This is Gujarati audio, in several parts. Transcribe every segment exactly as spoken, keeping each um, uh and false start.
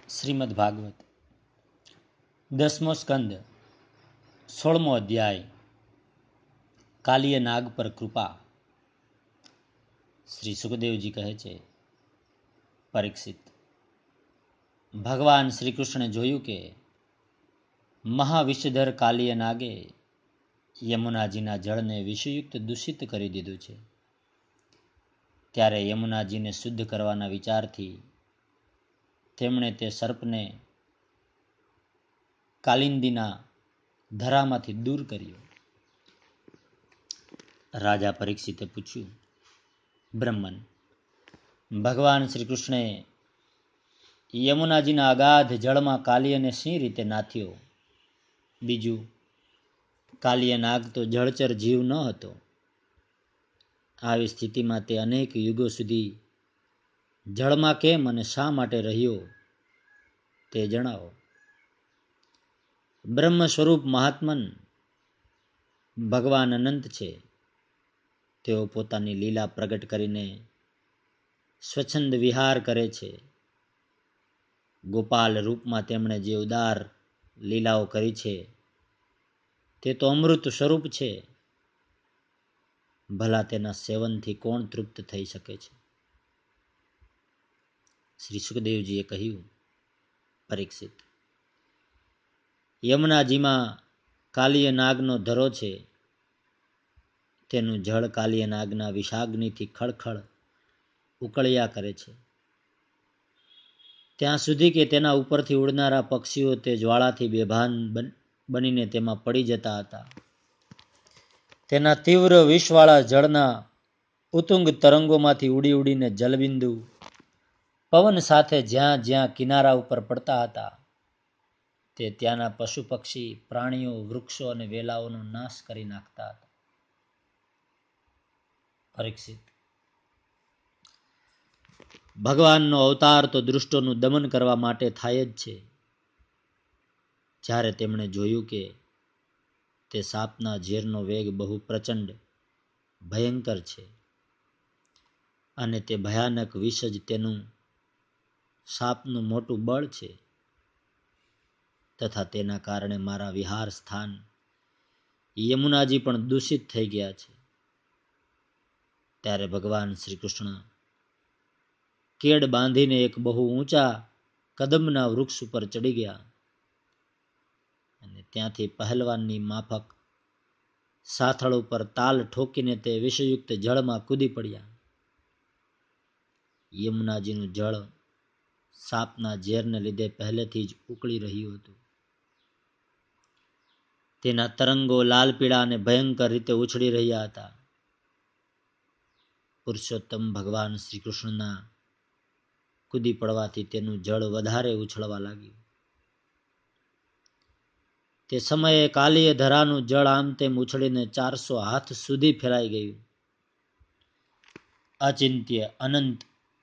શ્રીમદ ભાગવત દસમો સ્કંદ સોળમો અધ્યાય કાલિય નાગ પર કૃપા. શ્રી સુખદેવજી કહે છે, પરીક્ષિત, ભગવાન શ્રી કૃષ્ણે જોયું કે મહાવિષધર કાલિય નાગે યમુનાજીના જળને વિષયુક્ત દૂષિત કરી દીધું છે. ત્યારે યમુનાજીને શુદ્ધ કરવાના વિચારથી તેમણે તે સર્પને કાલિંદીના ધરામાંથી દૂર કર્યો. રાજા પરીક્ષિતે પૂછ્યું, બ્રહ્મન, ભગવાન શ્રી કૃષ્ણે યમુનાજીના અગાધ જળમાં કાલિયને શી રીતે નાથ્યો? બીજું, કાલિય નાગ તો જળચર જીવ ન હતો. આવી સ્થિતિમાં તે અનેક યુગો સુધી જળમાં કેમ અને શા માટે રહ્યો તે જણાવો. બ્રહ્મ સ્વરૂપ મહાત્મન ભગવાન અનંત છે. તેઓ પોતાની લીલા પ્રગટ કરીને સ્વચ્છંદ વિહાર કરે છે. ગોપાલ રૂપમાં તેમણે જે ઉદાર લીલાઓ કરી છે તે તો અમૃત સ્વરૂપ છે. ભલા તેના સેવનથી કોણ તૃપ્ત થઈ શકે છે? શ્રી સુખદેવજીએ કહ્યું, પરીક્ષિત, યમુનાજીમાં કાલિય નાગનો ધરો છે. તેનું જળ કાલિય નાગના વિષાગ્નિથી ખળખળ ઉકળ્યા કરે છે. ત્યાં સુધી કે તેના ઉપરથી ઉડનારા પક્ષીઓ તે જ્વાળાથી બેભાન બનીને તેમાં પડી જતા હતા. તેના તીવ્ર વિષવાળા જળના ઉતુંગ તરંગોમાંથી ઉડી ઉડીને જલબિંદુ પવન સાથે જ્યાં જ્યાં કિનારા ઉપર પડતા હતા તે ત્યાંના પશુ પક્ષી, પ્રાણીઓ, વૃક્ષો અને વેલાઓનો નાશ કરી નાખતા હતા. પરીક્ષિત, ભગવાનનો અવતાર તો દુષ્ટોનું દમન કરવા માટે થાય જ છે. જ્યારે તેમણે જોયું કે તે સાપના ઝેરનો વેગ બહુ પ્રચંડ ભયંકર છે અને તે ભયાનક વિષ જ તેનું સાપનું મોટું બળ છે તથા તેના કારણે મારા વિહાર સ્થાન યમુનાજી પણ દૂષિત થઈ ગયા છે. ત્યારે ભગવાન શ્રી કૃષ્ણ કેડ બાંધીને એક બહુ ઊંચા કદમના વૃક્ષ ઉપર ચડી ગયા અને ત્યાંથી પહેલવાનની માફક સાથળ ઉપર તાલ ઠોકીને તે વિષયુક્ત જળમાં કૂદી પડ્યા. યમુનાજીનું જળ સાપના ઝેરને લીધે પહેલેથી જ ઉકળી રહ્યું હતું. તેના તરંગો લાલ પીળા અને ભયંકર રીતે ઉછળી રહ્યા હતા. પુરુષોત્તમ ભગવાન શ્રી કૃષ્ણના કૂદી પડવાથી તેનું જળ વધારે ઉછળવા લાગ્યું. તે સમયે કાલિય ધરાનું જળ આમ તેમ ઉછળીને ચારસો હાથ સુધી ફેલાઈ ગયું. અચિંત્ય અનંત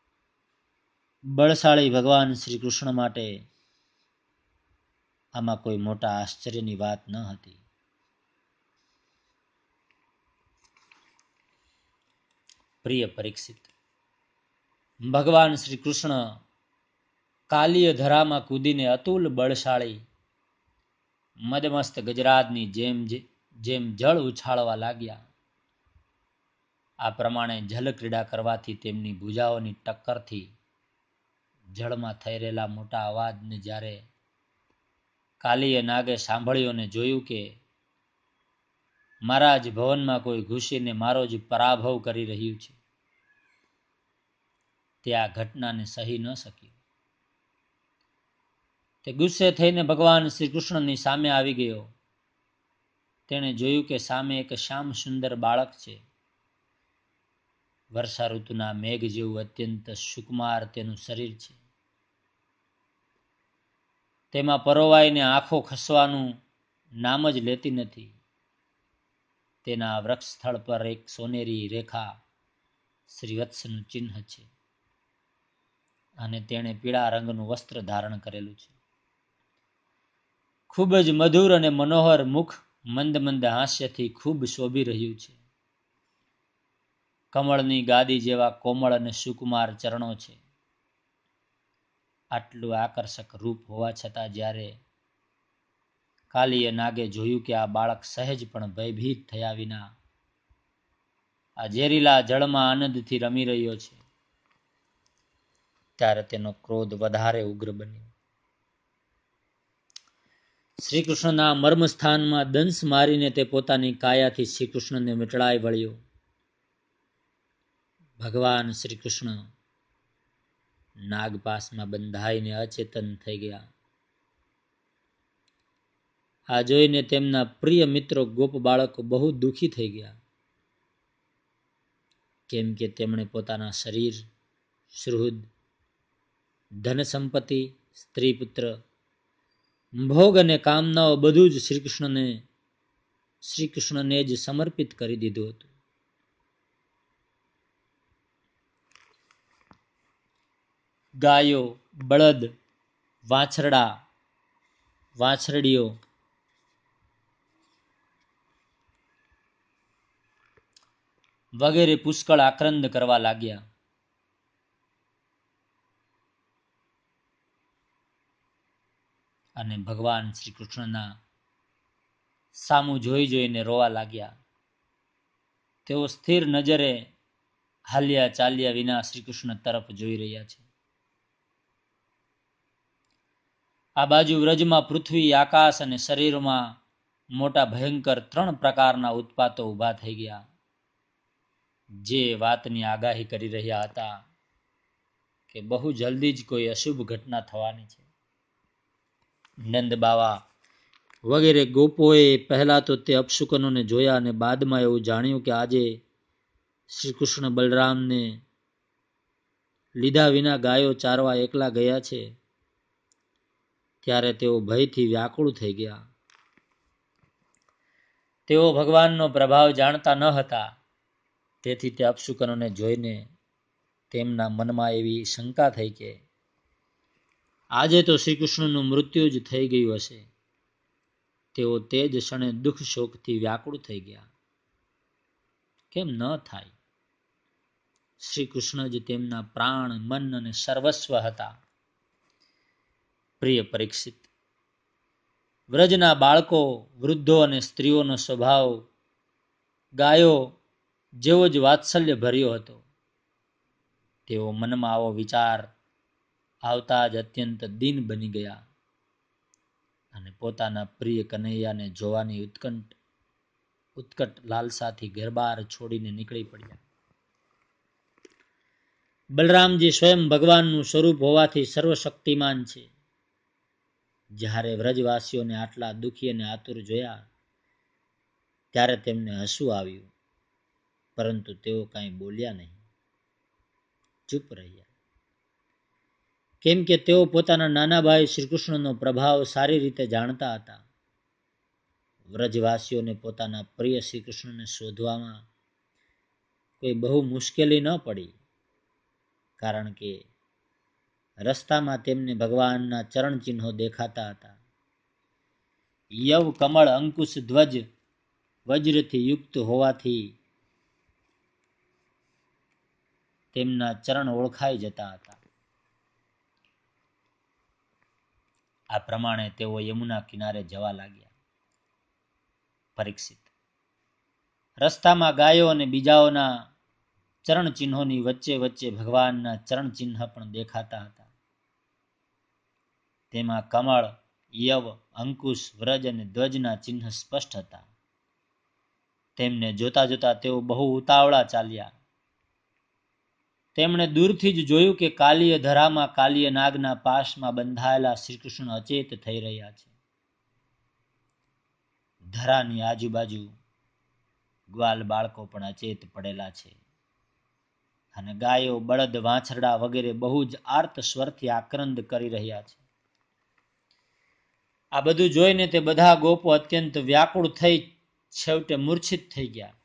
બળશાળી ભગવાન શ્રી કૃષ્ણ માટે આમાં કોઈ મોટા આશ્ચર્યની વાત ન હતી. પ્રિય પરીક્ષિત, ભગવાન શ્રી કૃષ્ણ કાલિય ધરામાં કૂદીને અતુલ બળશાળી મદમસ્ત ગજરાજની જેમ જેમ જળ ઉછાળવા લાગ્યા. આ પ્રમાણે જલ ક્રીડા કરવાથી તેમની ભુજાઓની ટક્કરથી જળમાં થઈ રહેલા મોટા અવાજને જ્યારે કાલિય નાગે સાંભળ્યો ને જોયું કે મારા જ ભવનમાં કોઈ ઘૂસીને મારો જ પરાભવ કરી રહ્યું છે, તે આ ઘટનાને સહી ન શક્યું. તે ગુસ્સે થઈને ભગવાન શ્રી કૃષ્ણની સામે આવી ગયો. તેણે જોયું કે સામે એક શ્યામ સુંદર બાળક છે. વર્ષા ઋતુના મેઘ જેવું અત્યંત સુકુમાર તેનું શરીર છે. તેમાં પરોવાઈને આંખો ખસવાનું નામ જ લેતી નથી. તેના વૃક્ષ સ્થળ પર એક સોનેરી રેખા શ્રીવત્સનું ચિહ્ન છે અને તેણે પીળા રંગનું વસ્ત્ર ધારણ કરેલું છે. ખૂબ જ મધુર અને મનોહર મુખ મંદ મંદ હાસ્યથી ખૂબ શોભી રહ્યું છે. કમળની ગાદી જેવા કોમળ અને સુકુમાર ચરણો છે. આટલું આકર્ષક રૂપ હોવા છતાં જ્યારે કાલીએ નાગે જોયું કે આ બાળક સહેજ પણ ભયભીત થયા વિના આ ઝેરીલા જળમાં આનંદથી રમી રહ્યો છે, ત્યારે તેનો ક્રોધ વધારે ઉગ્ર બન્યો. શ્રી કૃષ્ણના મર્મસ્થાનમાં દંશ મારીને તે પોતાની કાયાથી શ્રી કૃષ્ણને વીંટળાઈ વળ્યો. ભગવાન શ્રી કૃષ્ણ નાગપાસમાં બંધાઈને અચેતન થઈ ગયા. આ જોઈને તેમના પ્રિય મિત્રો ગોપ બાળકો બહુ દુઃખી થઈ ગયા, કેમ કે તેમણે પોતાના શરીર, સુહૃદ, ધન સંપત્તિ, સ્ત્રી પુત્ર, ભોગ અને કામનાઓ બધું જ શ્રી કૃષ્ણને શ્રી કૃષ્ણને જ સમર્પિત કરી દીધું હતું. ગાયો, બળદ, વાછરડા, વાછરડીઓ વગેરે પુષ્કળ આક્રંદ કરવા લાગ્યા. અને ભગવાન શ્રી કૃષ્ણના સામું જોઈ જોઈને રોવા લાગ્યા. તેઓ સ્થિર નજરે હાલ્યા ચાલ્યા વિના શ્રી કૃષ્ણ તરફ જોઈ રહ્યા છે. આ બાજુ વ્રજમાં પૃથ્વી, આકાશ અને શરીરમાં મોટા ભયંકર ત્રણ પ્રકારના ઉત્પાતો ઊભા થઈ ગયા, જે વાતની આગાહી કરી રહ્યા હતા કે બહુ જલ્દી જ કોઈ અશુભ ઘટના થવાની છે. નંદ બાવા વગેરે ગોપોએ પહેલા તો તે અપશુકનોને જોયા અને બાદમાં એવું જાણ્યું કે આજે શ્રી કૃષ્ણ બલરામને લીધા વિના ગાયો ચારવા એકલા ગયા છે, ત્યારે તેઓ ભયથી વ્યાકુળ થઈ ગયા. તેઓ ભગવાનનો પ્રભાવ જાણતા ન હતા, તેથી તે અપશુકનોને જોઈને તેમના મનમાં એવી શંકા થઈ કે આજે તો શ્રી કૃષ્ણનું મૃત્યુ જ થઈ ગયું હશે. તેઓ તે જ ક્ષણે દુઃખ શોકથી વ્યાકુળ થઈ ગયા. કેમ ન થાય? શ્રી કૃષ્ણ જ તેમના પ્રાણ, મન અને સર્વસ્વ હતા. પ્રિય પરીક્ષિત, વ્રજના બાળકો, વૃદ્ધો અને સ્ત્રીઓનો સ્વભાવ ગાયો જેવો જ વાત્સલ્ય ભર્યો હતો. તેઓ મનમાં આવો વિચાર આવતા જ અત્યંત દીન બની ગયા અને પોતાના પ્રિય કનૈયાને જોવાની ઉત્કંઠ ઉત્કટ લાલસાથી ઘરબાર છોડીને નીકળી પડ્યા. બલરામજી સ્વયં ભગવાનનું સ્વરૂપ હોવાથી સર્વશક્તિમાન છે. જ્યારે વ્રજવાસીઓને આટલા દુઃખી અને આતુર જોયા ત્યારે તેમને હસવું આવ્યું, પરંતુ તેઓ કાંઈ બોલ્યા નહીં, ચૂપ રહ્યા. કેમ કે તેઓ પોતાના નાના ભાઈ શ્રી કૃષ્ણનો પ્રભાવ સારી રીતે જાણતા હતા. વ્રજવાસીઓને પોતાના પ્રિય શ્રી કૃષ્ણને શોધવામાં કોઈ બહુ મુશ્કેલી ન પડી, કારણ કે રસ્તામાં તેમને ભગવાનના ચરણ ચિહ્નો દેખાતા હતા. યવ, કમળ, અંકુશ, ધ્વજ વજ્રથી યુક્ત હોવાથી તેમના ચરણ ઓળખાઈ જતા હતા. આ પ્રમાણે તેઓ યમુના કિનારે જવા લાગ્યા. પરીક્ષિત, રસ્તામાં ગાયો અને બીજાઓના ચરણ ચિહ્નોની વચ્ચે વચ્ચે ભગવાનના ચરણ ચિહ્ન પણ દેખાતા હતા. તેમાં કમળ, યવ, અંકુશ, વ્રજ અને ધ્વજના ચિહ્ન સ્પષ્ટ હતા. તેમને જોતા જોતા તેઓ બહુ ઉતાવળા ચાલ્યા. તેમણે દૂરથી જ જોયું કે કાલીય ધરામાં કાલીય નાગના પાશમાં બંધાયેલા શ્રી કૃષ્ણ અચેત થઈ રહ્યા છે. ધરાની આજુબાજુ ગ્વાલ બાળકો પણ અચેત પડેલા છે અને ગાયો, બળદ, વાછરડા વગેરે બહુ જ આર્ત સ્વરથી આક્રંદ કરી રહ્યા છે. આ બધું જોઈને તે બધા ગોપો અત્યંત વ્યાકુળ થઈ છેવટે મૂર્છિત થઈ ગયા.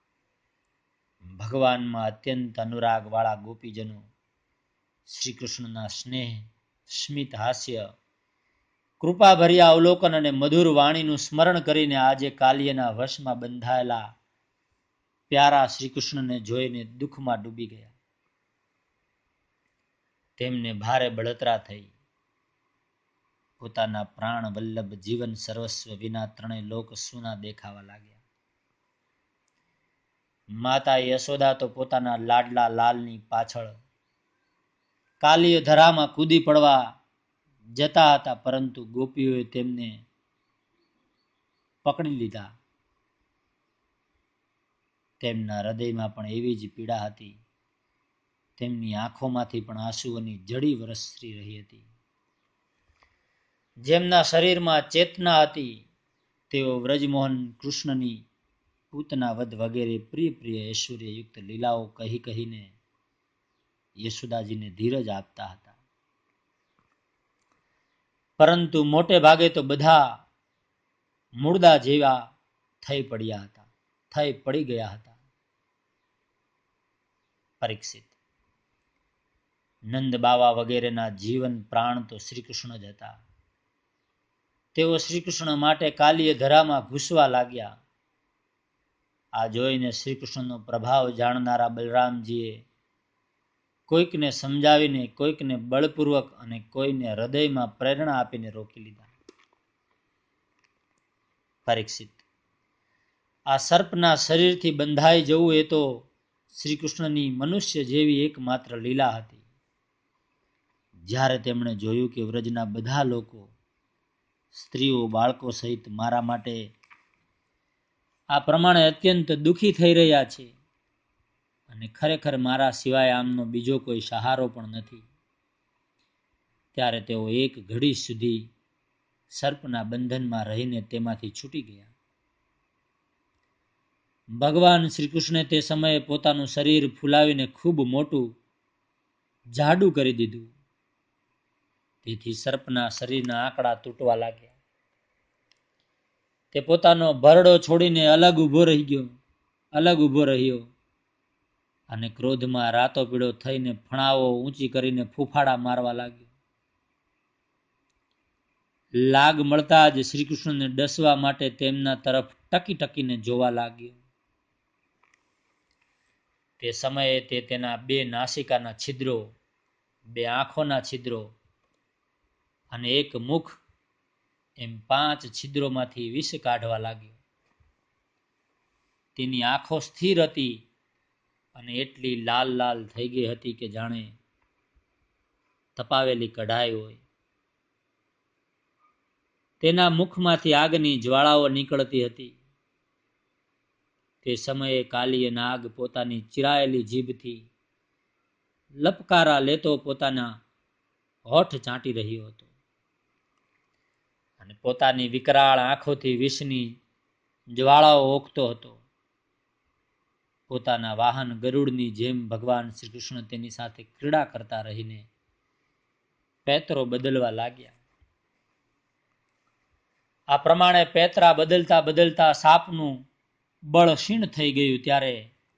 ભગવાનમાં અત્યંત અનુરાગ વાળા ગોપીજનો શ્રી કૃષ્ણના સ્નેહ, સ્મિત હાસ્ય, કૃપાભર્યા અવલોકન અને મધુર વાણીનું સ્મરણ કરીને આજે કાલ્યના વશમાં બંધાયેલા પ્યારા શ્રી કૃષ્ણને જોઈને દુઃખમાં ડૂબી ગયા. તેમને ભારે બળતરા થઈ. પોતાના પ્રાણ વલ્લભ જીવન સર્વસ્વ વિના ત્રણેય લોક સૂના દેખાવા લાગ્યા. માતા યશોદા તો પોતાના લાડલા લાલની પાછળ કાલીય ધરામાં કૂદી પડવા જતા હતા, પરંતુ ગોપીઓએ તેમને પકડી લીધા. તેમના હૃદયમાં પણ એવી જ પીડા હતી. તેમની આંખોમાંથી પણ આંસુઓની જડી વરસી રહી હતી. જેમના શરીરમાં ચેતના હતી તેઓ વ્રજમોહન કૃષ્ણની પૂતના વધ વગેરે પ્રિય પ્રિય ઐશ્વર્યયુક્ત લીલાઓ કહી કહીને યશોદાજીને ધીરજ આપતા હતા. પરંતુ મોટે ભાગે તો બધા મુર્દા જેવા થઈ પડ્યા હતા થઈ પડી ગયા હતા. પરીક્ષિત, નંદ બાવા વગેરેના જીવન પ્રાણ તો શ્રી કૃષ્ણ જ હતા. તેઓ શ્રી કૃષ્ણ માટે કાલીય ધરામાં ઘૂસવા લાગ્યા. આ જોઈને શ્રી કૃષ્ણનો પ્રભાવ જાણનારા બલરામજીએ કોઈકને સમજાવીને, કોઈકને બળપૂર્વક અને કોઈને હૃદયમાં પ્રેરણા આપીને રોકી લીધા. પરીક્ષિત, આ સર્પના શરીરથી બંધાઈ જવું એ તો શ્રી કૃષ્ણની મનુષ્ય જેવી એકમાત્ર લીલા હતી. જ્યારે તેમણે જોયું કે વ્રજના બધા લોકો, સ્ત્રીઓ, બાળકો સહિત મારા માટે આ પ્રમાણે અત્યંત દુઃખી થઈ રહ્યા છે અને ખરેખર મારા સિવાય આમનો બીજો કોઈ સહારો પણ નથી, ત્યારે તેઓ એક ઘડી સુધી સર્પના બંધનમાં રહીને તેમાંથી છૂટી ગયા. ભગવાન શ્રી કૃષ્ણે તે સમયે પોતાનું શરીર ફૂલાવીને ખૂબ મોટું જાડું કરી દીધું. તેથી સર્પના શરીરના આંકડા તૂટવા લાગ્યા. તે પોતાનો ભરડો છોડીને અલગ ઊભો રહી ગયો અલગ ઊભો રહ્યો અને ક્રોધમાં રાતો પીળો થઈને ફણાઓ ઊંચી કરીને ફૂફાડા મારવા લાગ્યો. લાગ મળતા જ શ્રી કૃષ્ણને ડસવા માટે તેમના તરફ ટકી ટકીને જોવા લાગ્યો. તે સમયે તે તેના બે નાસિકાના છિદ્રો, બે આંખોના છિદ્રો અને એક મુખ એમ પાંચ છિદ્રોમાંથી વિષ કાઢવા લાગ્યો. તેની આંખો સ્થિર હતી અને એટલી લાલ લાલ થઈ ગઈ હતી કે જાણે તપાવેલી કઢાઈ હોય. તેના મુખમાંથી આગની જ્વાળાઓ નીકળતી હતી. તે સમયે કાલીય નાગ પોતાની ચિરાયેલી જીભથી લપકારા લેતો પોતાના હોઠ ચાટી રહ્યો હતો અને પોતાની વિકરાળ આંખોથી વિષની જ્વાળાઓ ઓકતો હતો. પોતાના વાહન ગરુડની જેમ ભગવાન શ્રી કૃષ્ણ તેની સાથે ક્રીડા કરતા રહીને પેતરો બદલવા લાગ્યા. આ પ્રમાણે પેતરા બદલતા બદલતા સાપનું બળ ક્ષીણ થઈ ગયું. ત્યારે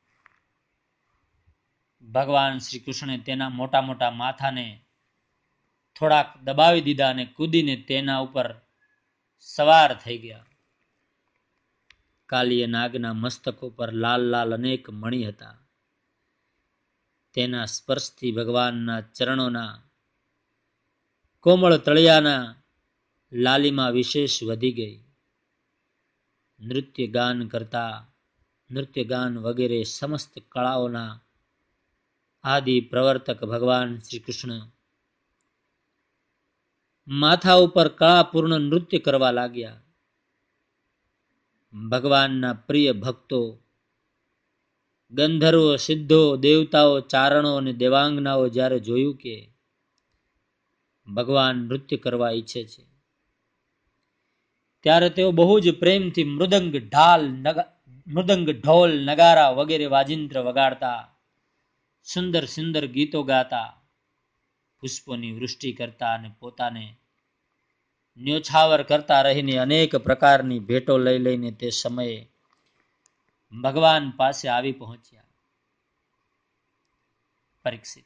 ભગવાન શ્રી કૃષ્ણે તેના મોટા મોટા માથાને થોડાક દબાવી દીધા અને કૂદીને તેના ઉપર સવાર થઈ ગયા. કાલીય નાગના મસ્તકો પર લાલ લાલ અનેક મણિ હતા. તેના સ્પર્શથી ભગવાનના ચરણોના કોમળ તળિયાના લાલીમાં વિશેષ વધી ગઈ. નૃત્ય ગાન કરતા નૃત્ય ગાન વગેરે સમસ્ત કળાઓના આદિ પ્રવર્તક ભગવાન શ્રી કૃષ્ણ માથા ઉપર કળાપૂર્ણ નૃત્ય કરવા લાગ્યા. ભગવાનના પ્રિય ભક્તો, ગંધર્વો, સિદ્ધો, દેવતાઓ, ચારણો અને દેવાંગનાઓ જ્યારે જોયું કે ભગવાન નૃત્ય કરવા ઈચ્છે છે, ત્યારે તેઓ બહુ જ પ્રેમથી મૃદંગ ઢાલ મૃદંગ ઢોલ નગારા વગેરે વાજિંત્ર વગાડતા, સુંદર સુંદર ગીતો ગાતા, પુષ્પોની વૃષ્ટિ કરતા અને પોતાને ન્યોછાવર કરતા રહીને અનેક પ્રકારની ભેટો લઈ લઈને તે સમયે ભગવાન પાસે આવી પહોંચ્યા. પરીક્ષિત,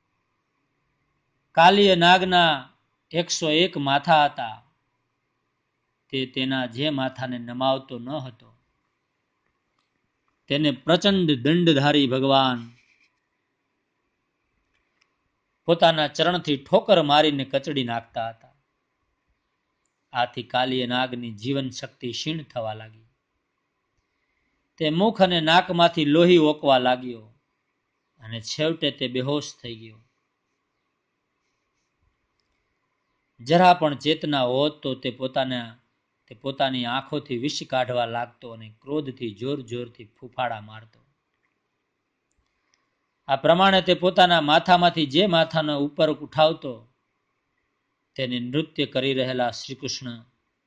કાલીય નાગના એકસો એક માથા હતા. તે તેના જે માથાને નમાવતો ન હતો તેને પ્રચંડ દંડધારી ભગવાન પોતાના ચરણથી ઠોકર મારીને કચડી નાખતા હતા. આથી કાલીય નાગની જીવન શક્તિ ક્ષીણ થવા લાગી. તે મુખ અને નાકમાંથી લોહી ઓકવા લાગ્યો અને છેવટે તે બેહોશ થઈ ગયો. જરા પણ ચેતના હોત તો તે પોતાના તે પોતાની આંખોથી વિષ કાઢવા લાગતો અને ક્રોધથી જોર જોરથી ફૂફાડા મારતો. આ પ્રમાણે તે પોતાના માથામાંથી જે માથાનો ઉપર ઉઠાવતો તેને નૃત્ય કરી રહેલા શ્રીકૃષ્ણ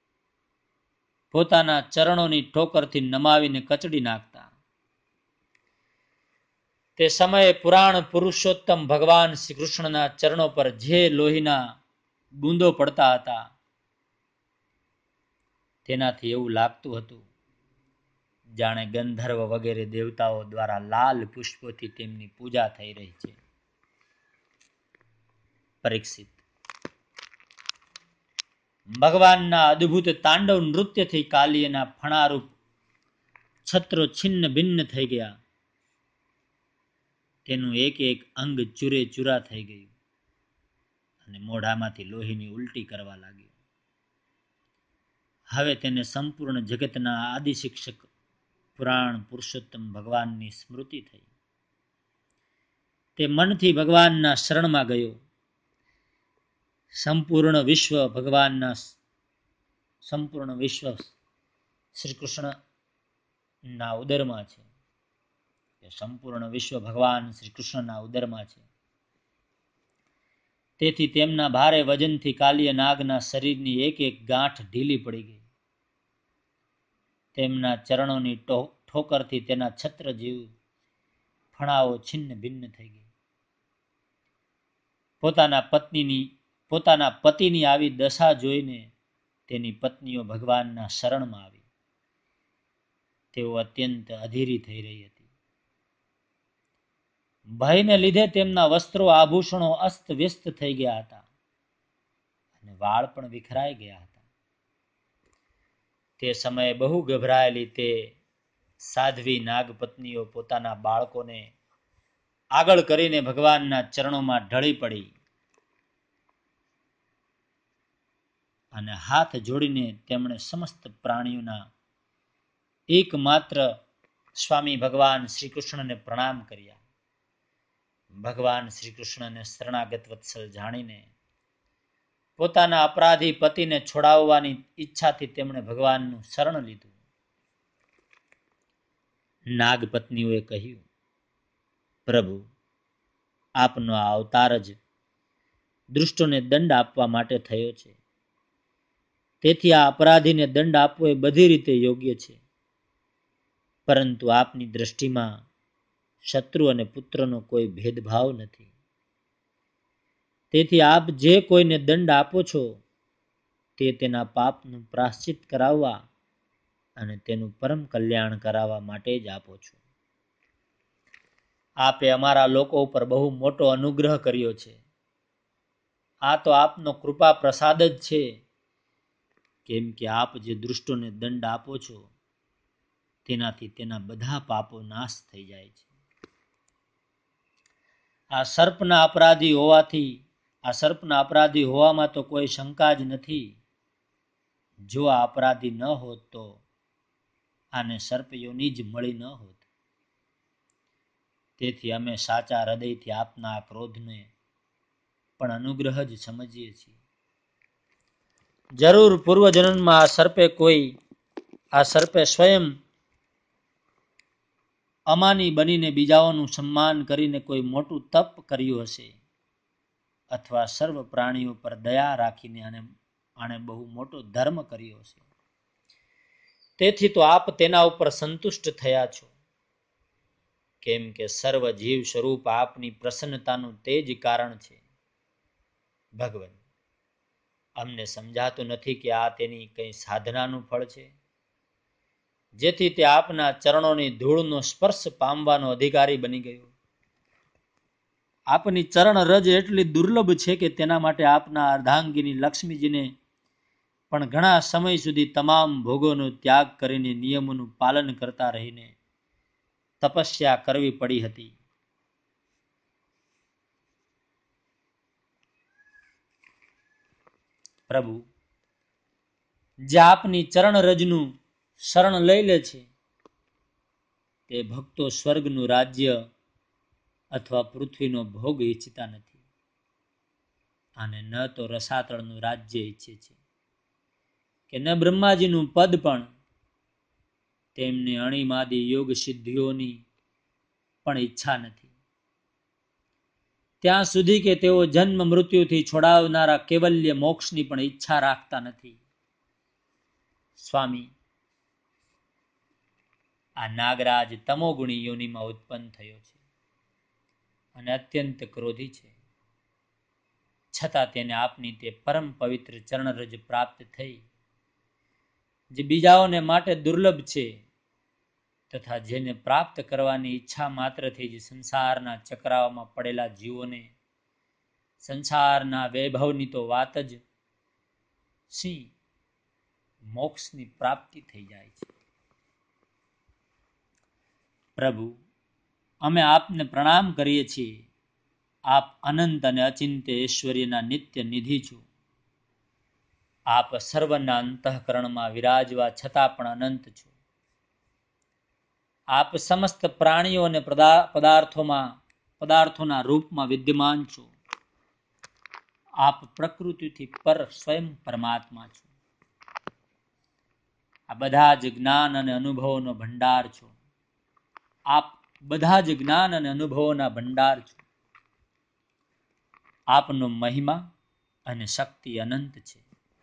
પોતાના ચરણોની ઠોકરથી નમાવીને કચડી નાખતા. તે સમયે પુરાણ પુરુષોત્તમ ભગવાન શ્રી કૃષ્ણના ચરણો પર જે લોહીના બૂંદો પડતા હતા તેનાથી એવું લાગતું હતું જાણે ગંધર્વ વગેરે દેવતાઓ દ્વારા લાલ પુષ્પોથી તેમની પૂજા થઈ રહી છે. પરીક્ષિત, ભગવાનના અદ્ભુત તાંડવ નૃત્યથી કાલીયના ફણારૂપ છત્રો છિન્ન ભિન્ન થઈ ગયા. તેનું એક એક અંગ ચૂરે ચૂરા થઈ ગયું અને મોઢામાંથી લોહીની ઉલટી કરવા લાગ્યું. હવે તેને સંપૂર્ણ જગતના આદિ શિક્ષક પુરાણ પુરુષોત્તમ ભગવાનની સ્મૃતિ થઈ. તે મનથી ભગવાનના શરણમાં ગયો. સંપૂર્ણ વિશ્વ ભગવાનના સંપૂર્ણ વિશ્વ શ્રી કૃષ્ણના ઉદરમાં છે. સંપૂર્ણ વિશ્વ ભગવાન શ્રી કૃષ્ણના ઉદરમાં છે. તેથી તેમના ભારે વજનથી કાલીય નાગના શરીરની એક એક ગાંઠ ઢીલી પડી ગઈ. તેમના ચરણોની ઠોકરથી તેના છત્ર જેવ ફણાઓ છિન્ન ભિન્ન થઈ ગઈ. પોતાના પત્નીની પોતાના પતિની આવી દશા જોઈને તેની પત્નીઓ ભગવાનના શરણમાં આવી. તેઓ અત્યંત અધીરી થઈ રહી હતી. ભયને લીધે તેમના વસ્ત્રો આભૂષણો અસ્ત વ્યસ્ત થઈ ગયા હતા અને વાળ પણ વિખરાઈ ગયા હતા. તે સમયે બહુ ગભરાયેલી તે સાધ્વી નાગપત્નીઓ પોતાના બાળકોને આગળ કરીને ભગવાનના ચરણોમાં ઢળી પડી અને હાથ જોડીને તેમણે સમસ્ત પ્રાણીઓના એકમાત્ર સ્વામી ભગવાન શ્રી કૃષ્ણને પ્રણામ કર્યા. ભગવાન શ્રી કૃષ્ણને શરણાગત વત્સલ જાણીને પોતાના અપરાધી પતિને છોડાવવાની ઈચ્છાથી તેમણે ભગવાનનું શરણ લીધું. નાગપત્નીઓએ કહ્યું, પ્રભુ, આપનો આ અવતાર જ દુષ્ટોને દંડ આપવા માટે થયો છે. તેથી આ અપરાધીને દંડ આપવો એ બધી રીતે યોગ્ય છે. પરંતુ આપની દ્રષ્ટિમાં શત્રુ અને પુત્રનો કોઈ ભેદભાવ નથી. તેથી આપ જે કોઈને દંડ આપો છો તે તેના પાપનું પ્રાશ્ચિત કરાવવા અને તેનું પરમ કલ્યાણ કરાવવા માટે જ આપો છો. આપે અમારા લોકો ઉપર બહુ મોટો અનુગ્રહ કર્યો છે. આ તો આપનો કૃપા પ્રસાદ જ છે, કેમ કે આપ જે દુષ્ટોને દંડ આપો છો તેનાથી તેના બધા પાપો નાશ થઈ જાય છે. આ સર્પના અપરાધી હોવાથી આ સર્પના અપરાધી હોવામાં તો કોઈ શંકા જ નથી. જો આ અપરાધી ન હોત તો આને સર્પયોની જ મળી ન હોત. તેથી અમે સાચા હૃદયથી આપના આ ક્રોધને પણ અનુગ્રહ જ સમજીએ છીએ. જરૂર પૂર્વજન્મમાં આ સર્પે કોઈ આ સર્પે સ્વયં અમાની બનીને બીજાઓનું સન્માન કરીને કોઈ મોટું તપ કર્યું હશે, અથવા સર્વ પ્રાણીઓ પર દયા રાખીને અને આણે બહુ મોટો ધર્મ કર્યો હશે. તેથી તો આપ તેના ઉપર સંતુષ્ટ થયા છો, કેમ કે સર્વ જીવ સ્વરૂપ આપની પ્રસન્નતાનું તે જ કારણ છે. ભગવાન, અમને સમજાતું નથી કે આ તેની કઈ સાધનાનું ફળ છે, જેથી તે આપના ચરણોની ધૂળનો સ્પર્શ પામવાનો અધિકારી બની ગયો. આપની ચરણ રજ એટલી દુર્લભ છે કે તેના માટે આપના અર્ધાંગીની લક્ષ્મીજીને પણ ઘણા સમય સુધી તમામ ભોગોનો ત્યાગ કરીને નિયમોનું પાલન કરતા રહીને તપસ્યા કરવી પડી હતી. પ્રભુ, જે આપની ચરણ રજનું શરણ લઈ લે છે તે ભક્તો સ્વર્ગનું રાજ્ય અથવા પૃથ્વીનો ભોગ ઈચ્છતા નથી અને ન તો રસાતળનું રાજ્ય ઈચ્છે છે કે ન બ્રહ્માજીનું પદ પણ તેમને અણીમાદી યોગ સિદ્ધિઓની પણ ઈચ્છા નથી. ત્યાં સુધી કે તેઓ જન્મ મૃત્યુથી છોડાવનારા કેવલ્ય મોક્ષની પણ ઈચ્છા રાખતા નથી. સ્વામી, આ નાગરાજ તમોગુણી યોનિમાં ઉત્પન્ન થયો છે અને અત્યંત ક્રોધી છે, છતાં તેને આપની તે પરમ પવિત્ર ચરણરજ પ્રાપ્ત થઈ જે બીજાઓને માટે દુર્લભ છે તથા જેને પ્રાપ્ત કરવાની ઈચ્છા માત્રથી જ સંસારના ચક્રાઓમાં પડેલા જીવોને સંસારના વૈભવની તો વાત જ સી મોક્ષની પ્રાપ્તિ થઈ જાય છે. પ્રભુ, અમે આપને પ્રણામ કરીએ છીએ. આપ અનંત અને અચિંત્ય ઐશ્વર્યના નિત્ય નિધિ છો. આપ સર્વના અંતઃકરણમાં વિરાજવા છતાં પણ અનંત છો. આપ સમસ્ત પ્રાણીઓ અને પદાર્થોમાં પદાર્થોના રૂપમાં વિદ્યમાન છો. આપ પ્રકૃતિથી પર સ્વયં પરમાત્મા છો. આ બધા જ જ્ઞાન અને અનુભવોનો ભંડાર છો. આપ બધા જ જ્ઞાન અને અનુભવોના ભંડાર છો. આપનો મહિમા અને શક્તિ અનંત છે.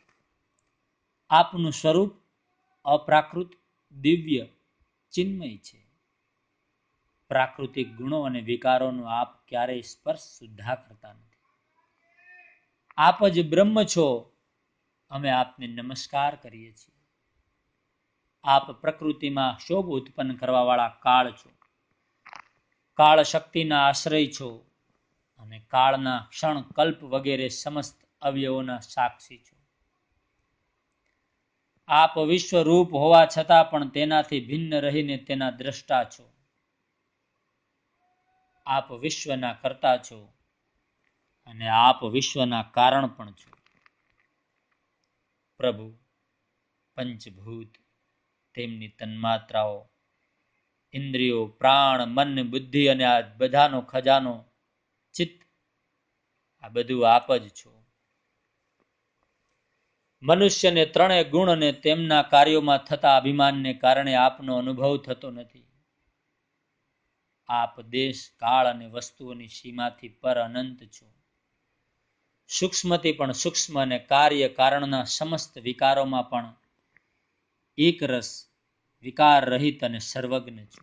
આપનું સ્વરૂપ અપ્રાકૃત, દિવ્ય, ચિન્મય છે. પ્રાકૃતિક ગુણો અને વિકારોનો આપ ક્યારેય સ્પર્શ સુદ્ધા કરતા નથી. આપ જ બ્રહ્મ છો. અમે આપને નમસ્કાર કરીએ છીએ. આપ પ્રકૃતિમાં શોભ ઉત્પન્ન કરવા વાળા કાળ છો. કાળ શક્તિના આશ્રય છો અને કાળના ક્ષણ, કલ્પ વગેરે સમસ્ત અવયવોના સાક્ષી છો. આપ વિશ્વરૂપ હોવા છતાં પણ તેનાથી ભિન્ન રહીને તેના દ્રષ્ટા છો. આપ વિશ્વના કર્તા છો અને આપ વિશ્વના કારણ પણ છો. પ્રભુ, પંચભૂત, તેમની તન્માત્રાઓ, ઇન્દ્રિયો, પ્રાણ, મન, બુદ્ધિ અને આ બધાનો ખજાનો ચિત્ત, આ બધું આપ જ છો. મનુષ્યને ત્રણેય ગુણ અને તેમના કાર્યોમાં થતા અભિમાનને કારણે આપનો અનુભવ થતો નથી. આપ દેશ, કાળ અને વસ્તુઓની સીમાથી પર અનંત છો. સૂક્ષ્મથી પણ સૂક્ષ્મ અને કાર્ય કારણના સમસ્ત વિકારોમાં પણ એક રસ, વિકાર રહિત અને સર્વજ્ઞ છો.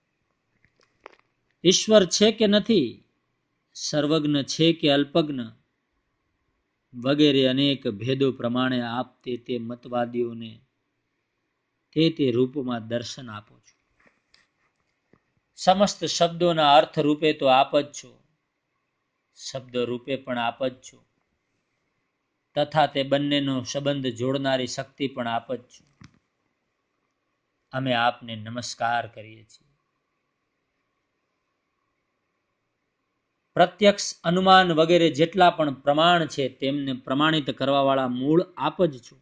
ઈશ્વર છે કે નથી, સર્વજ્ઞ છે કે અલ્પજ્ઞ વગેરે અનેક ભેદો પ્રમાણે આપ તે તે મતવાદીઓને તે તે રૂપમાં દર્શન આપો છો. સમસ્ત શબ્દોના અર્થ રૂપે તો આપ જ છો. શબ્દ રૂપે પણ આપ જ છો તથા તે બંનેનો સંબંધ જોડનારી શક્તિ પણ આપ જ છો. અમે આપને નમસ્કાર કરીએ છીએ. પ્રત્યક્ષ, અનુમાન વગેરે જેટલા પણ પ્રમાણ છે તેમને પ્રમાણિત કરવા વાળા મૂળ આપ જ છો.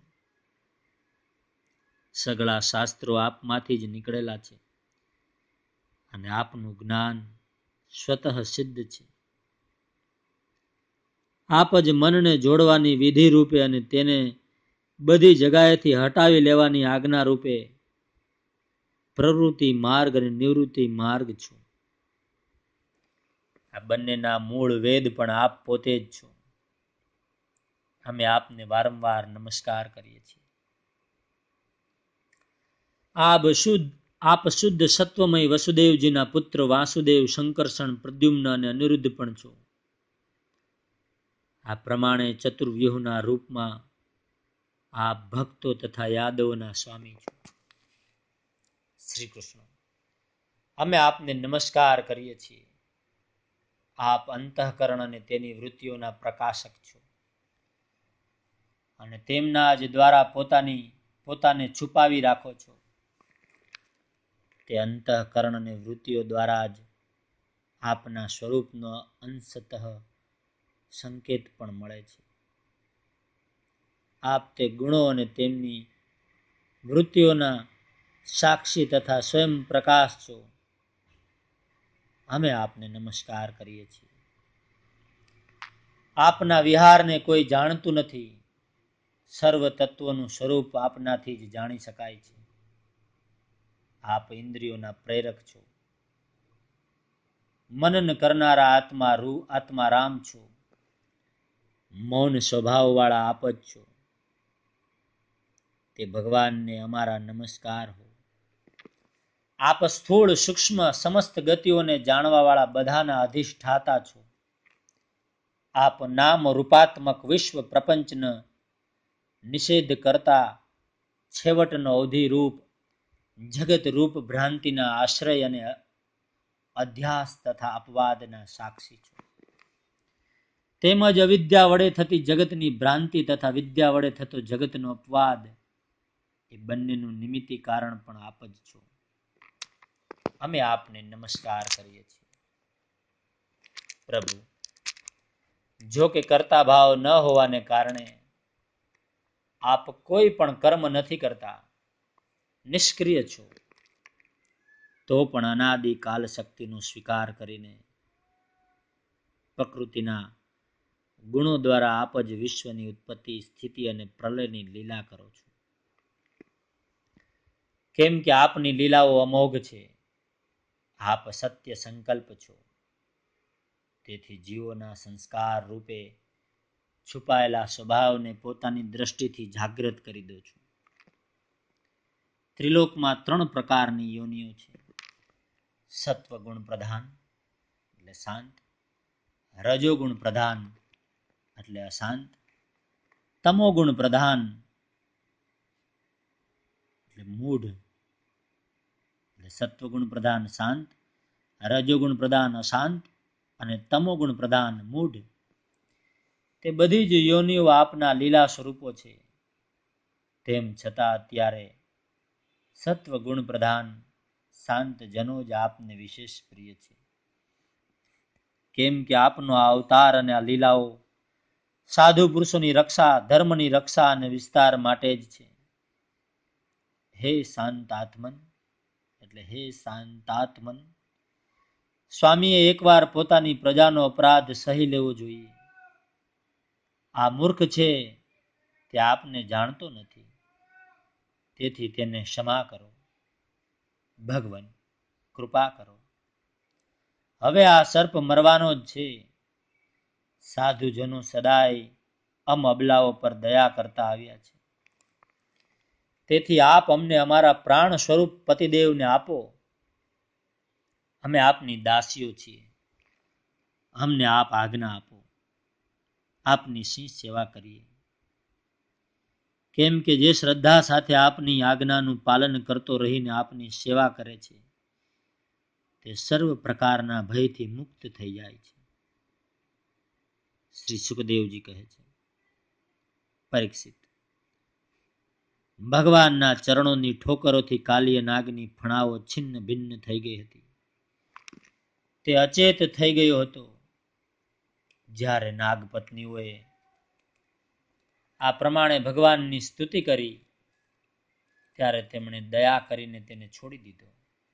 સગળા શાસ્ત્રો આપમાંથી જ નીકળેલા છે અને આપનું જ્ઞાન સ્વતઃ સિદ્ધ છે. આપ જ મનને જોડવાની વિધિ રૂપે અને તેને બધી જગાએથી હટાવી લેવાની આજ્ઞા રૂપે પ્રવૃત્તિ માર્ગ અને નિવૃત્તિ માર્ગ છો. આ બંનેના મૂળ વેદ પણ આપ પોતે જ છો. અમે આપને વારંવાર નમસ્કાર કરીએ છીએ. આપ શુદ્ધ આપ શુદ્ધ સત્વમય વસુદેવજીના પુત્ર વાસુદેવ, શંકર્ષણ, પ્રદ્યુમ્ન અને અનિરુદ્ધ પણ છો. આ પ્રમાણે ચતુર્વ્યુહના રૂપમાં આપ ભક્તો તથા યાદવોના સ્વામી છો. શ્રી કૃષ્ણ, અમે આપને નમસ્કાર કરીએ છીએ. આપ અંતઃકરણ અને તેની વૃત્તિઓના પ્રકાશક છો અને તેમના જ દ્વારા પોતાની પોતાને છુપાવી રાખો છો. તે અંતઃકરણ અને વૃત્તિઓ દ્વારા જ આપના સ્વરૂપનો અંશતઃ સંકેત પણ મળે છે. આપ તે ગુણો અને તેમની વૃત્તિઓના સાક્ષી તથા સ્વયં પ્રકાશ છો, અમે આપને નમસ્કાર કરીએ છીએ. આપના વિહારને કોઈ જાણતું નથી. સર્વ તત્વનું સ્વરૂપ આપનાથી જ જાણી શકાય છે. આપ ઇન્દ્રિયોના પ્રેરક છો. મનન કરનારા આત્મા રૂ આત્મારામ છો. મૌન સ્વભાવ વાળા આપ જ છો. તે ભગવાનને અમારા નમસ્કાર હો. આપ સ્થૂળ સૂક્ષ્મ સમસ્ત ગતિઓને જાણવા વાળા બધાના અધિષ્ઠાતા છો. આપ નામ રૂપાત્મક વિશ્વ પ્રપંચન નિષેધ કરતા છેવટનો અવધિ રૂપ જગત રૂપ ભ્રાંતિના આશ્રય અને અધ્યાસ તથા અપવાદના સાક્ષી છો. તેમજ અવિદ્યા વડે થતી જગતની ભ્રાંતિ તથા વિદ્યા વડે થતો જગતનો અપવાદ એ બંનેનું નિમિત્તિ કારણ પણ આપ જ છો. અમે આપને નમસ્કાર કરીએ છીએ. પ્રભુ, જો કે કર્તા ભાવ ન હોવાને કારણે આપ કોઈ પણ કર્મ નથી કરતા, નિષ્ક્રિય છો, તો પણ અનાદિ કાલ શક્તિનો સ્વીકાર કરીને પ્રકૃતિના ગુણો દ્વારા આપ જ વિશ્વની ઉત્પત્તિ, સ્થિતિ અને પ્રલયની લીલા કરો છો. કેમ કે આપની લીલાઓ અમોઘ છે. આપ સત્ય સંકલ્પ છો. તેથી જીવોના સંસ્કાર રૂપે છુપાયેલા સ્વભાવને પોતાની દ્રષ્ટિથી જાગૃત કરી દો છો. ત્રિલોકમાં ત્રણ પ્રકારની યોનિઓ છે. સત્વગુણ પ્રધાન એટલે શાંત, રજોગુણ પ્રધાન એટલે અશાંત, તમોગુણ પ્રધાન એટલે મૂઢ. એટલે સત્વગુણ પ્રધાન શાંત, રજોગુણ પ્રધાન અશાંત અને તમોગુણ પ્રધાન મૂઢ. તે બધી જ યોનિઓ આપના લીલા સ્વરૂપો છે. તેમ છતાં અત્યારે સત્વગુણ પ્રધાન શાંત જનો જ આપને વિશેષ પ્રિય છે. કેમ કે આપનો આ અવતાર અને આ લીલાઓ સાધુ પુરુષોની રક્ષા, ધર્મની રક્ષા અને વિસ્તાર માટે જ છે. હે શાંતાત્મન એટલે હે શાંતાત્મન, સ્વામીએ એકવાર પોતાની પ્રજાનો અપરાધ સહી લેવો જોઈએ. આ મૂર્ખ છે તે આપને જાણતો નથી, તેથી તેને ક્ષમા કરો. ભગવાન, કૃપા કરો. હવે આ સર્પ મરવાનો જ છે. સાધુજનો સદાય અમ અબલાઓ પર દયા કરતા આવ્યા છે. તેથી આપ અમને અમારા પ્રાણ સ્વરૂપ પતિદેવને આપો. અમે આપની દાસીઓ છીએ. અમને આપ આજ્ઞા આપો. આપની સી સેવા કરીએ. કેમ કે જે શ્રદ્ધા સાથે આપની આજ્ઞાનું પાલન કરતો રહીને આપની સેવા કરે છે, તે સર્વ પ્રકારના ભયથી મુક્ત થઈ જાય છે. શ્રી સુખદેવજી કહે છે, પરીક્ષિત, ભગવાનના ચરણોની ઠોકરોથી કાલિય નાગની ફણાઓ છિન્ન ભિન્ન થઈ ગઈ હતી. તે અચેત થઈ ગયો હતો. જ્યારે નાગપત્નીઓએ આ પ્રમાણે ભગવાનની સ્તુતિ કરી, ત્યારે તેમણે દયા કરીને તેને છોડી દીધો.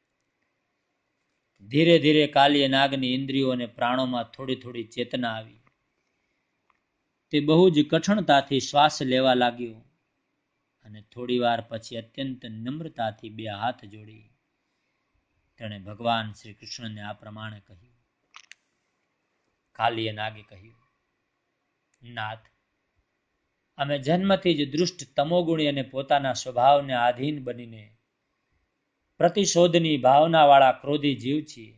ધીરે ધીરે કાલિય નાગની ઇન્દ્રિયો અને પ્રાણોમાં થોડી થોડી ચેતના આવી. તે બહુ જ કઠણતાથી શ્વાસ લેવા લાગ્યો અને થોડી વાર પછી અત્યંત નમ્રતાથી બે હાથ જોડી તેણે ભગવાન શ્રી કૃષ્ણને આ પ્રમાણે કહ્યું. કાલિય નાગે કહ્યું, નાથ, અમે જન્મથી જ દુષ્ટ, તમોગુણી અને પોતાના સ્વભાવને આધીન બનીને પ્રતિશોધની ભાવનાવાળા ક્રોધી જીવ છીએ.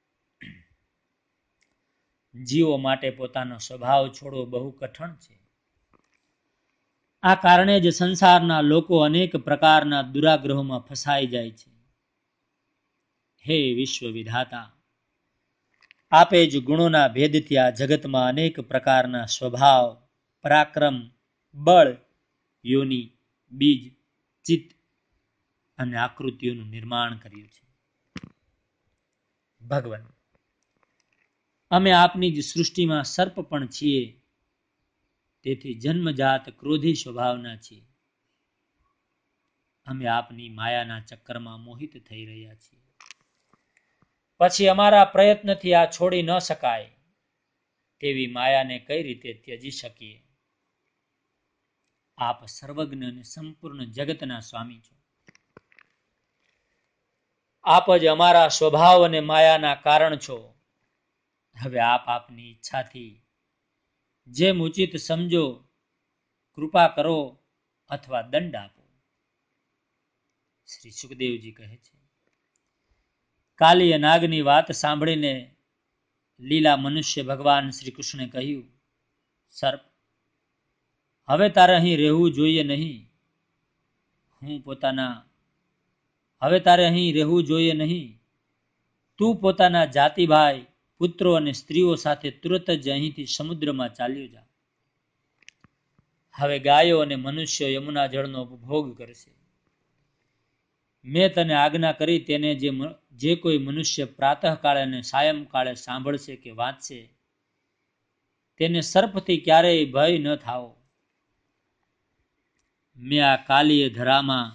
જીવો માટે પોતાનો સ્વભાવ છોડવો બહુ કઠણ છે. આ કારણે જ સંસારના લોકો અનેક પ્રકારના દુરાગ્રહોમાં ફસાઈ જાય છે. હે વિશ્વ વિધાતા, આપે જ ગુણોના ભેદથી આ જગતમાં અનેક પ્રકારના સ્વભાવ, પરાક્રમ, બળ, યોનિ, બીજ, ચિત્ત અને આકૃતિઓનું નિર્માણ કર્યું છે. ભગવાન, અમે આપની જ સૃષ્ટિમાં સર્પ પણ છીએ. તેથી જન્મજાત ક્રોધી સ્વભાવના છીએ. અમે આપની માયાના ચક્કરમાં મોહિત થઈ રહ્યા છીએ. પછી અમારા પ્રયત્નથી આ છોડી ન શકાય તેવી માયાને કઈ રીતે ત્યજી શકીએ? આપ સર્વજ્ઞ અને સંપૂર્ણ જગતના સ્વામી છો. આપ જ અમારા સ્વભાવ અને માયાના કારણ છો. હવે આપ આપની ઈચ્છાથી જેમ ઉચિત સમજો કૃપા કરો અથવા દંડ આપો. શ્રી સુખદેવજી કહે છે, કાલિય નાગની વાત સાંભળીને લીલા મનુષ્ય ભગવાન શ્રી કૃષ્ણે કહ્યું, સર્પ, હવે તારે અહીં રહેવું જોઈએ નહીં. હું પોતાના હવે તારે અહીં રહેવું જોઈએ નહીં. તું પોતાના જાતિભાઈ, પુત્રો અને સ્ત્રીઓ સાથે તુરત જ અહીંથી સમુદ્રમાં ચાલ્યો જા. હવે ગાયો અને મનુષ્યો યમુના જળનો ઉપભોગ કરશે. મેં તને આજ્ઞા કરી તેને જે જે કોઈ મનુષ્ય પ્રાતઃકાળે અને સાયંકાળે સાંભળશે કે વાંચશે તેને સર્પથી ક્યારેય ભય ન થાવો. મેં આ કાલીય ધરામાં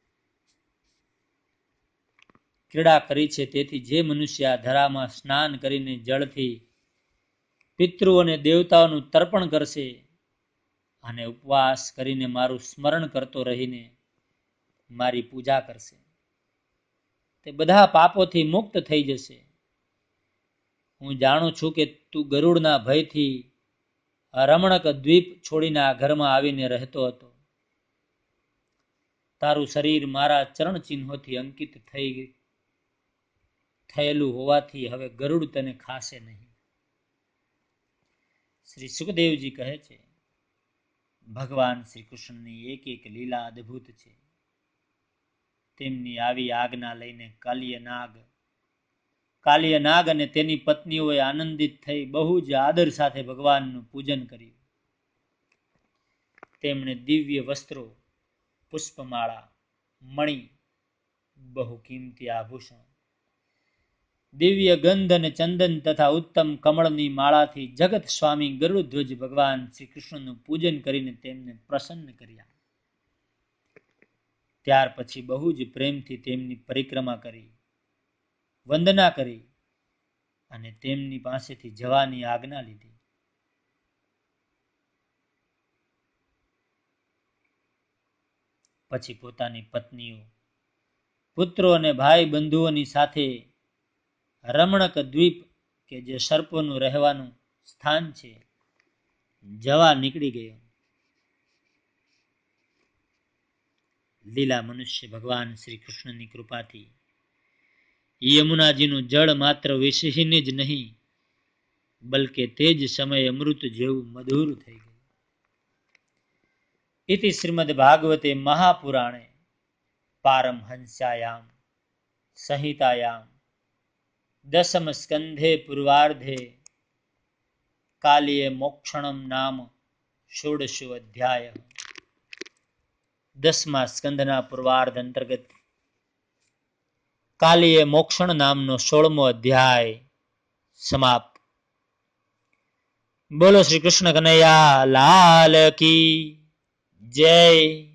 ક્રીડા કરી છે, તેથી જે મનુષ્ય આ ધરામાં સ્નાન કરીને જળથી પિતૃ અને દેવતાઓનું તર્પણ કરશે અને ઉપવાસ કરીને મારું સ્મરણ કરતો રહીને મારી પૂજા કરશે તે બધા પાપોથી મુક્ત થઈ જશે. હું જાણું છું કે તું ગરુડના ભયથી રમણક દ્વીપ છોડીને આ ઘરમાં આવીને રહેતો હતો. તારું શરીર મારા ચરણ ચિહ્નોથી અંકિત થઈ થયેલું હોવાથી હવે ગરુડ તને ખાશે નહીં. શ્રી સુખદેવજી કહે છે, ભગવાન શ્રી કૃષ્ણની એક એક લીલા અદ્ભુત છે. તેમની આવી આજ્ઞા લઈને કાલિય નાગ કાલિય નાગ અને તેની પત્નીઓએ આનંદિત થઈ બહુ જ આદર સાથે ભગવાનનું પૂજન કર્યું. તેમણે દિવ્ય વસ્ત્રો, પુષ્પમાળા, મણિ, બહુ કિંમતી આભૂષણ, દિવ્ય ગંધ અને ચંદન તથા ઉત્તમ કમળની માળાથી જગત સ્વામી ગરુડધ્વજ ભગવાન શ્રી કૃષ્ણનું પૂજન કરીને તેમને પ્રસન્ન કર્યા. ત્યાર પછી બહુ જ પ્રેમથી તેમની પરિક્રમા કરી, વંદના કરી અને તેમની પાસેથી જવાની આજ્ઞા લીધી. પછી પોતાની પત્નીઓ, પુત્રો અને ભાઈ બંધુઓની સાથે રમણક દ્વીપ કે જે સર્પોનું રહેવાનું સ્થાન છે જવા નીકળી ગયો. લીલા મનુષ્ય ભગવાન શ્રી કૃષ્ણની કૃપાથી યમુનાજીનું જળ માત્ર વિષહીન જ નહીં બલકે તે જ સમયે અમૃત જેવું મધુર થઈ ગયું. ઇતિ શ્રીમદ ભાગવતે મહાપુરાણે પારમહંસ્યાયામ સંહિતાયામ દશમ સ્કંધે પૂર્વાર્ધે કાલિય મોક્ષણમ નામ ષોડશો અધ્યાય. દસમા સ્કંધના પૂર્વાર્ધ અંતર્ગત કાલિય મોક્ષણ નામનો સોળમો અધ્યાય સમાપ્ત. બોલો શ્રી કૃષ્ણ કનૈયા લાલ કી જય.